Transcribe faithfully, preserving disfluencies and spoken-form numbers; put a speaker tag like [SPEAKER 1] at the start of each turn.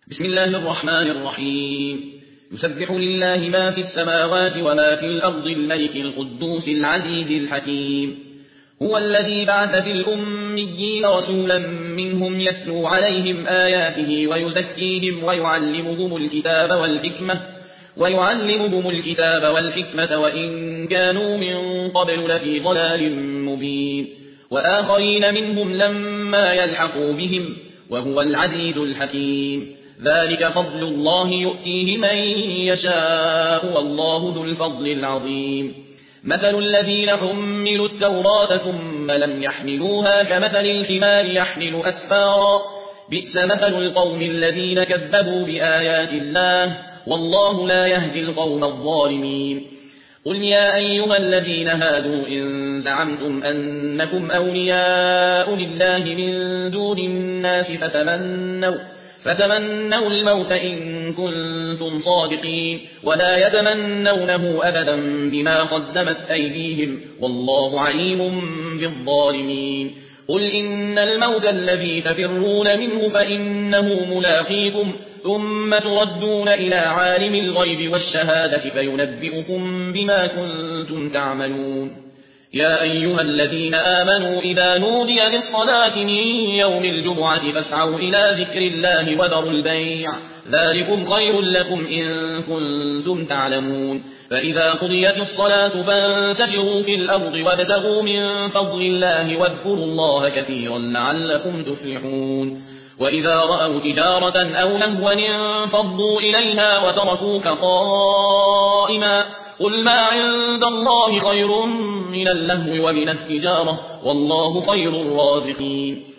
[SPEAKER 1] بسم الله الرحمن الرحيم يسبح لله ما في السماوات وما في الأرض الملك القدوس العزيز الحكيم هو الذي بعث في الأميين رسولا منهم يتلو عليهم آياته ويزكيهم ويعلمهم الكتاب والحكمة ويعلمهم الكتاب والحكمة وإن كانوا من قبل لفي ضلال مبين وآخرين منهم لما يلحقوا بهم وهو العزيز الحكيم ذلك فضل الله يؤتيه من يشاء والله ذو الفضل العظيم مثل الذين حملوا التوراة ثم لم يحملوها كمثل الحمار يحمل أسفارا بئس مثل القوم الذين كذبوا بآيات الله والله لا يهدي القوم الظالمين قل يا أيها الذين هادوا إن زعمتم أنكم أولياء لله من دون الناس فتمنوا فتمنوا الموت إن كنتم صادقين ولا يتمنونه أبدا بما قدمت أيديهم والله عليم بالظالمين قل إن الموت الذي تفرون منه فإنه ملاقيكم ثم تردون إلى عالم الغيب والشهادة فينبئكم بما كنتم تعملون يا أيها الذين آمنوا إذا نودي للصلاة من يوم الجمعة فاسعوا إلى ذكر الله وذروا البيع ذلكم خير لكم إن كنتم تعلمون فإذا قضيت الصلاة فانتشروا في الأرض وابتغوا من فضل الله واذكروا الله كثيرا لعلكم تفلحون وإذا رأوا تجارة أو لهوا انفضوا إليها وتركوك قائما قل ما عند الله خير من اللهو ومن التجارة والله خير الرازقين